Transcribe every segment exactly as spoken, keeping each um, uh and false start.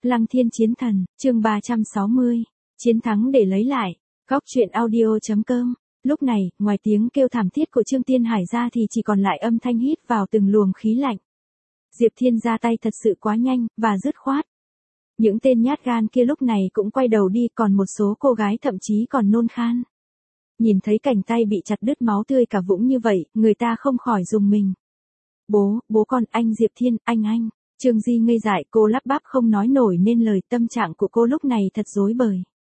Lăng Thiên Chiến Thần, chương ba trăm sáu mươi. Chiến thắng để lấy lại. Góc truyện audio.com. Lúc này, ngoài tiếng kêu thảm thiết của Trương Tiên Hải ra thì chỉ còn lại âm thanh hít vào từng luồng khí lạnh. Diệp Thiên ra tay thật sự quá nhanh, và dứt khoát. Những tên nhát gan kia lúc này cũng quay đầu đi, còn một số cô gái thậm chí còn nôn khan. Nhìn thấy cảnh tay bị chặt đứt máu tươi cả vũng như vậy, người ta không khỏi rùng mình. Bố, bố con, anh Diệp Thiên, anh anh. Trương Di ngây dại, cô lắp bắp không nói nổi nên lời, tâm trạng của cô lúc này thật rối bời.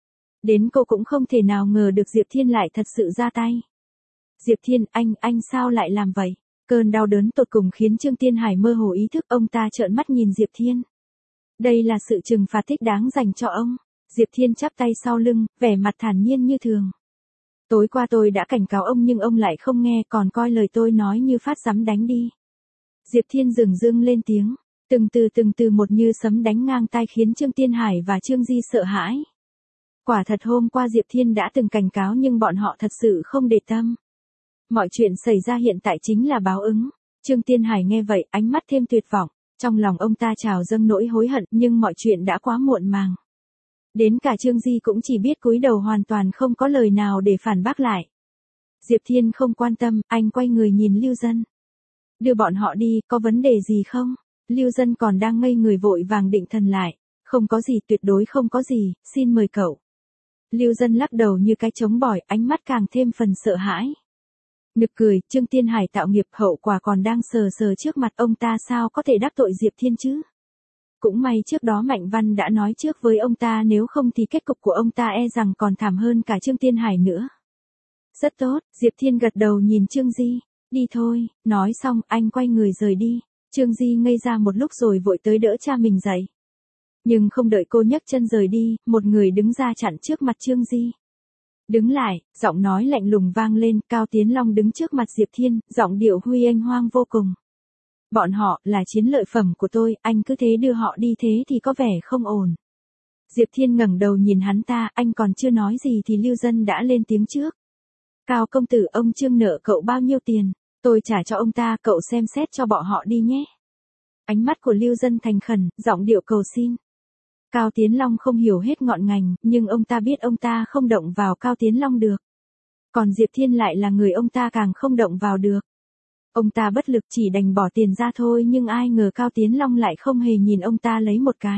Đến cô cũng không thể nào ngờ được Diệp Thiên lại thật sự ra tay. Diệp Thiên, anh, anh sao lại làm vậy? Cơn đau đớn tột cùng khiến Trương Tiên Hải mơ hồ ý thức, ông ta trợn mắt nhìn Diệp Thiên. Đây là sự trừng phạt thích đáng dành cho ông. Diệp Thiên chắp tay sau lưng, vẻ mặt thản nhiên như thường. Tối qua tôi đã cảnh cáo ông nhưng ông lại không nghe, còn coi lời tôi nói như phát sấm đánh đi. Diệp Thiên dửng dưng lên tiếng. Từng từ từng từ một như sấm đánh ngang tai khiến Trương Tiên Hải và Trương Di sợ hãi. Quả thật hôm qua Diệp Thiên đã từng cảnh cáo nhưng bọn họ thật sự không để tâm. Mọi chuyện xảy ra hiện tại chính là báo ứng. Trương Tiên Hải nghe vậy, ánh mắt thêm tuyệt vọng. Trong lòng ông ta trào dâng nỗi hối hận, nhưng mọi chuyện đã quá muộn màng. Đến cả Trương Di cũng chỉ biết cúi đầu, hoàn toàn không có lời nào để phản bác lại. Diệp Thiên không quan tâm, anh quay người nhìn Lưu Dân. Đưa bọn họ đi, có vấn đề gì không? Lưu Dân còn đang ngây người vội vàng định thần lại. Không có gì, tuyệt đối không có gì, xin mời cậu. Lưu Dân lắc đầu như cái trống bỏi, ánh mắt càng thêm phần sợ hãi. Nực cười, Trương Tiên Hải tạo nghiệp, hậu quả còn đang sờ sờ trước mặt, ông ta sao có thể đắc tội Diệp Thiên chứ? Cũng may trước đó Mạnh Văn đã nói trước với ông ta, nếu không thì kết cục của ông ta e rằng còn thảm hơn cả Trương Tiên Hải nữa. Rất tốt, Diệp Thiên gật đầu nhìn Trương Di. Đi thôi, nói xong anh quay người rời đi. Trương Di ngây ra một lúc rồi vội tới đỡ cha mình dậy. Nhưng không đợi cô nhấc chân rời đi, một người đứng ra chặn trước mặt Trương Di. Đứng lại, giọng nói lạnh lùng vang lên, Cao Tiến Long đứng trước mặt Diệp Thiên, giọng điệu huy anh hoang vô cùng. Bọn họ là chiến lợi phẩm của tôi, anh cứ thế đưa họ đi thế thì có vẻ không ổn. Diệp Thiên ngẩng đầu nhìn hắn ta, anh còn chưa nói gì thì Lưu Dân đã lên tiếng trước. Cao công tử, ông Trương nợ cậu bao nhiêu tiền? Tôi trả cho ông ta, cậu xem xét cho bọn họ đi nhé. Ánh mắt của Lưu Dân thành khẩn, giọng điệu cầu xin. Cao Tiến Long không hiểu hết ngọn ngành, nhưng ông ta biết ông ta không động vào Cao Tiến Long được. Còn Diệp Thiên lại là người ông ta càng không động vào được. Ông ta bất lực chỉ đành bỏ tiền ra thôi, nhưng ai ngờ Cao Tiến Long lại không hề nhìn ông ta lấy một cái.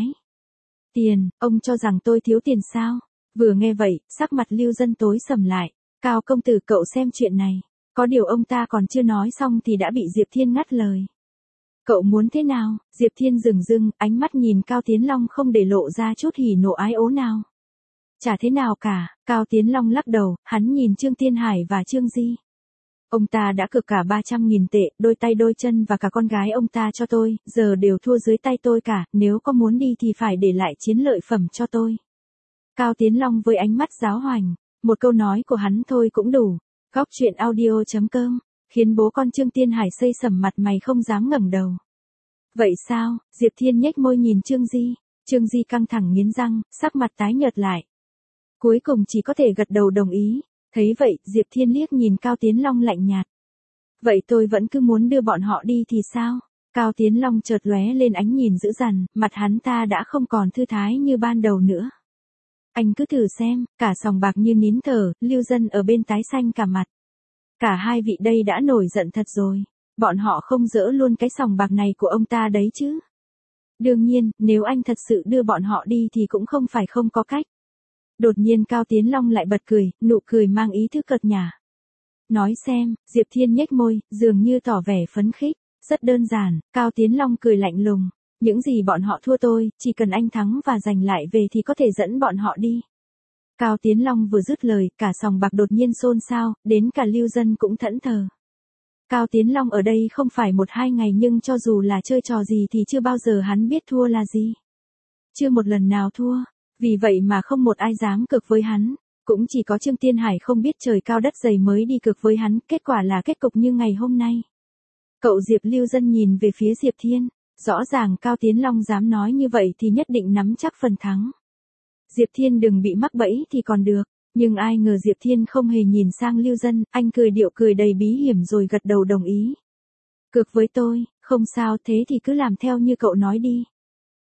Tiền, ông cho rằng tôi thiếu tiền sao? Vừa nghe vậy, sắc mặt Lưu Dân tối sầm lại. Cao công tử, cậu xem chuyện này. Có điều ông ta còn chưa nói xong thì đã bị Diệp Thiên ngắt lời. Cậu muốn thế nào? Diệp Thiên dừng dưng, ánh mắt nhìn Cao Tiến Long không để lộ ra chút hỉ nộ ái ố nào. Chả thế nào cả, Cao Tiến Long lắc đầu, hắn nhìn Trương Tiên Hải và Trương Di. Ông ta đã cược cả ba trăm nghìn tệ, đôi tay đôi chân và cả con gái ông ta cho tôi, giờ đều thua dưới tay tôi cả, nếu có muốn đi thì phải để lại chiến lợi phẩm cho tôi. Cao Tiến Long với ánh mắt giáo hoành, một câu nói của hắn thôi cũng đủ. Góc truyện audio.com, khiến bố con Trương Tiên Hải xây sẩm mặt mày không dám ngẩng đầu. Vậy sao? Diệp Thiên nhếch môi nhìn Trương Di. Trương Di căng thẳng nghiến răng, sắc mặt tái nhợt lại. Cuối cùng chỉ có thể gật đầu đồng ý. Thấy vậy, Diệp Thiên liếc nhìn Cao Tiến Long lạnh nhạt. Vậy tôi vẫn cứ muốn đưa bọn họ đi thì sao? Cao Tiến Long chợt lóe lên ánh nhìn dữ dằn, mặt hắn ta đã không còn thư thái như ban đầu nữa. Anh cứ thử xem, cả sòng bạc như nín thở, Lưu Dân ở bên tái xanh cả mặt. Cả hai vị đây đã nổi giận thật rồi. Bọn họ không dỡ luôn cái sòng bạc này của ông ta đấy chứ. Đương nhiên, nếu anh thật sự đưa bọn họ đi thì cũng không phải không có cách. Đột nhiên Cao Tiến Long lại bật cười, nụ cười mang ý thức cợt nhả. Nói xem, Diệp Thiên nhếch môi, dường như tỏ vẻ phấn khích. Rất đơn giản, Cao Tiến Long cười lạnh lùng. Những gì bọn họ thua tôi, chỉ cần anh thắng và giành lại về thì có thể dẫn bọn họ đi. Cao Tiến Long vừa dứt lời, cả sòng bạc đột nhiên xôn xao, đến cả Lưu Dân cũng thẫn thờ. Cao Tiến Long ở đây không phải một hai ngày, nhưng cho dù là chơi trò gì thì chưa bao giờ hắn biết thua là gì. Chưa một lần nào thua, vì vậy mà không một ai dám cược với hắn. Cũng chỉ có Trương Tiên Hải không biết trời cao đất dày mới đi cược với hắn, kết quả là kết cục như ngày hôm nay. Cậu Diệp Lưu Dân nhìn về phía Diệp Thiên, rõ ràng Cao Tiến Long dám nói như vậy thì nhất định nắm chắc phần thắng. Diệp Thiên đừng bị mắc bẫy thì còn được, nhưng ai ngờ Diệp Thiên không hề nhìn sang Lưu Dân, anh cười điệu cười đầy bí hiểm rồi gật đầu đồng ý. Cược với tôi, không sao, thế thì cứ làm theo như cậu nói đi.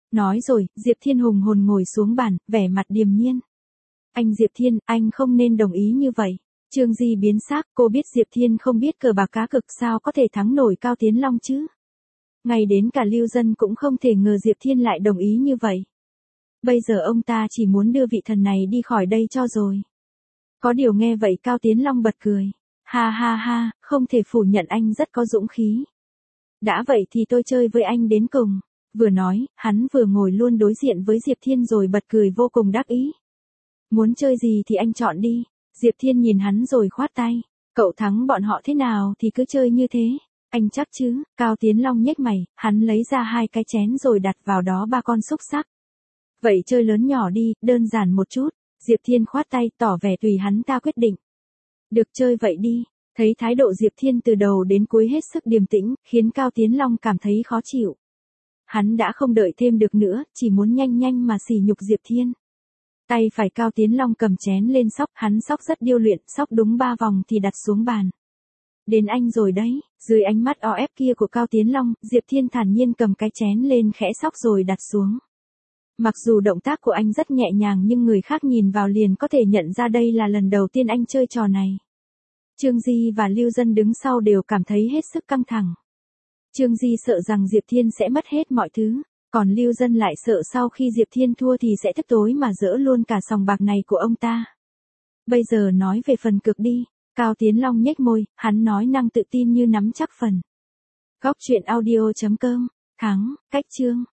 Nói rồi, Diệp Thiên hùng hồn ngồi xuống bàn, vẻ mặt điềm nhiên. Anh Diệp Thiên, anh không nên đồng ý như vậy. Trương Di biến sắc, cô biết Diệp Thiên không biết cờ bạc cá cực sao có thể thắng nổi Cao Tiến Long chứ. Ngay đến cả Lưu Dân cũng không thể ngờ Diệp Thiên lại đồng ý như vậy. Bây giờ ông ta chỉ muốn đưa vị thần này đi khỏi đây cho rồi. Có điều nghe vậy Cao Tiến Long bật cười. Ha ha ha, không thể phủ nhận anh rất có dũng khí. Đã vậy thì tôi chơi với anh đến cùng. Vừa nói, hắn vừa ngồi luôn đối diện với Diệp Thiên rồi bật cười vô cùng đắc ý. Muốn chơi gì thì anh chọn đi. Diệp Thiên nhìn hắn rồi khoát tay. Cậu thắng bọn họ thế nào thì cứ chơi như thế. Anh chắc chứ? Cao Tiến Long nhếch mày, hắn lấy ra hai cái chén rồi đặt vào đó ba con xúc xắc. Vậy chơi lớn nhỏ đi, đơn giản một chút. Diệp Thiên khoát tay tỏ vẻ tùy hắn ta quyết định. Được chơi vậy đi. Thấy thái độ Diệp Thiên từ đầu đến cuối hết sức điềm tĩnh, khiến Cao Tiến Long cảm thấy khó chịu. Hắn đã không đợi thêm được nữa, chỉ muốn nhanh nhanh mà sỉ nhục Diệp Thiên. Tay phải Cao Tiến Long cầm chén lên sóc, hắn sóc rất điêu luyện, sóc đúng ba vòng thì đặt xuống bàn. Đến anh rồi đấy, dưới ánh mắt o ép kia của Cao Tiến Long, Diệp Thiên thản nhiên cầm cái chén lên khẽ sóc rồi đặt xuống. Mặc dù động tác của anh rất nhẹ nhàng nhưng người khác nhìn vào liền có thể nhận ra đây là lần đầu tiên anh chơi trò này. Trương Di và Lưu Dân đứng sau đều cảm thấy hết sức căng thẳng. Trương Di sợ rằng Diệp Thiên sẽ mất hết mọi thứ, còn Lưu Dân lại sợ sau khi Diệp Thiên thua thì sẽ tức tối mà dỡ luôn cả sòng bạc này của ông ta. Bây giờ nói về phần cược đi, Cao Tiến Long nhếch môi, hắn nói năng tự tin như nắm chắc phần. Góc truyện audio chấm com, thắng, cách chương.